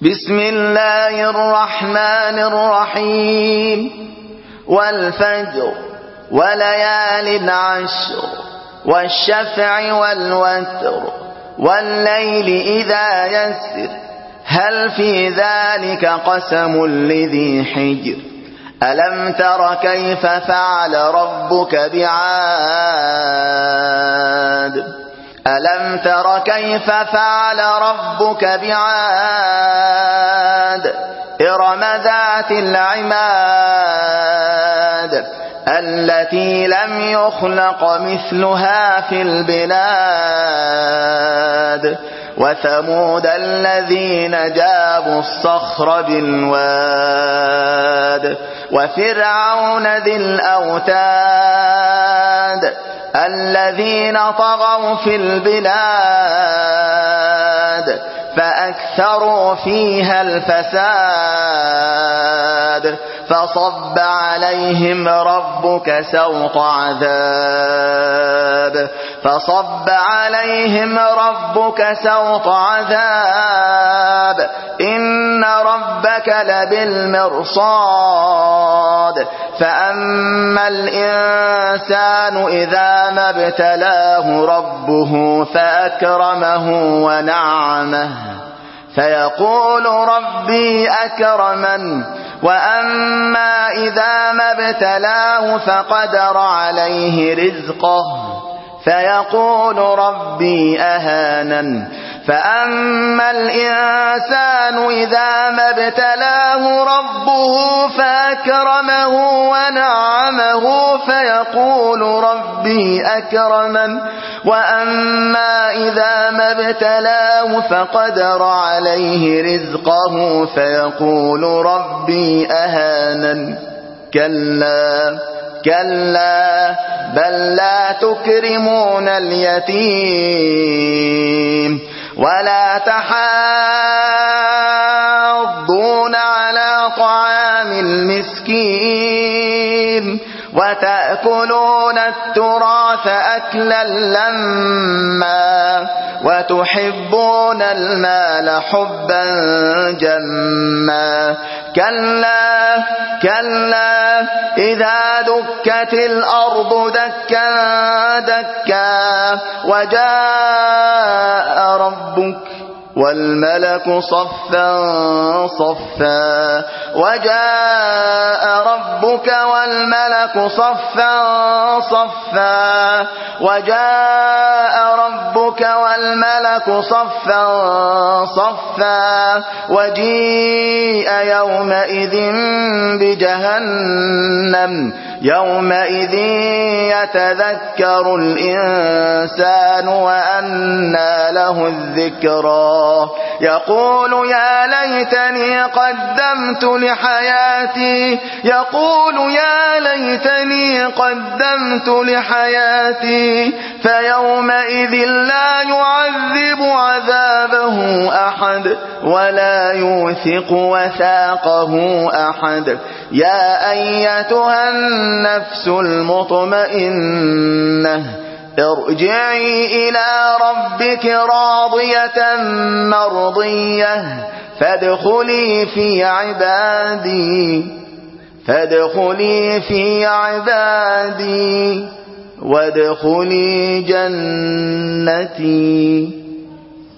بسم الله الرحمن الرحيم والفجر وليال عشر والشفع والوتر والليل إذا يسر هل في ذلك قسم لذي حجر ألم تر كيف فعل ربك بعاد ألم تر كيف فعل ربك بعاد إرم ذات العماد التي لم يخلق مثلها في البلاد وثمود الذين جابوا الصخر بالواد وفرعون ذي الأوتاد الذين طغوا في البلاد فأكثروا فيها الفساد فصب عليهم ربك سوط عذاب فصب عليهم ربك سوط عذاب إن ربك لبالمرصاد فأما الإنسان إذا ما ابتلاه ربه فأكرمه ونعمه فيقول ربي أكرمن وأما إذا ما ابتلاه فقدر عليه رزقه فيقول ربي أهانن فأما الإنسان إذا ما ابتلاه ربه فأكرمه ونعمه فيقول ربي أكرمن وأما إذا ما ابتلاه فقدر عليه رزقه فيقول ربي أهانن كلا بل لا تكرمون اليتيم ولا تحاضون على طعام المسكين وتأكلون التراث أكلا لما وتحبون المال حبا جما كلا إذا دكت الأرض دكا دكا وجاء ربك والملك صفا صفا وجاء ربك والملك صفا صفا وجاء ربك والملك صفا صفا وجيء يومئذ بجهنم يومئذ يتذكر الإنسان وأنى له الذكرى يقول يا ليتني قدمت لحياتي يقول يا ليتني قدمت لحياتي فيومئذ لا يعذب عذابه أحد ولا يوثق وثاقه أحد يا أيتها النفس المطمئنة ارجعي إلى ربك راضية مرضية فادخلي في عبادي وادخلي جنتي.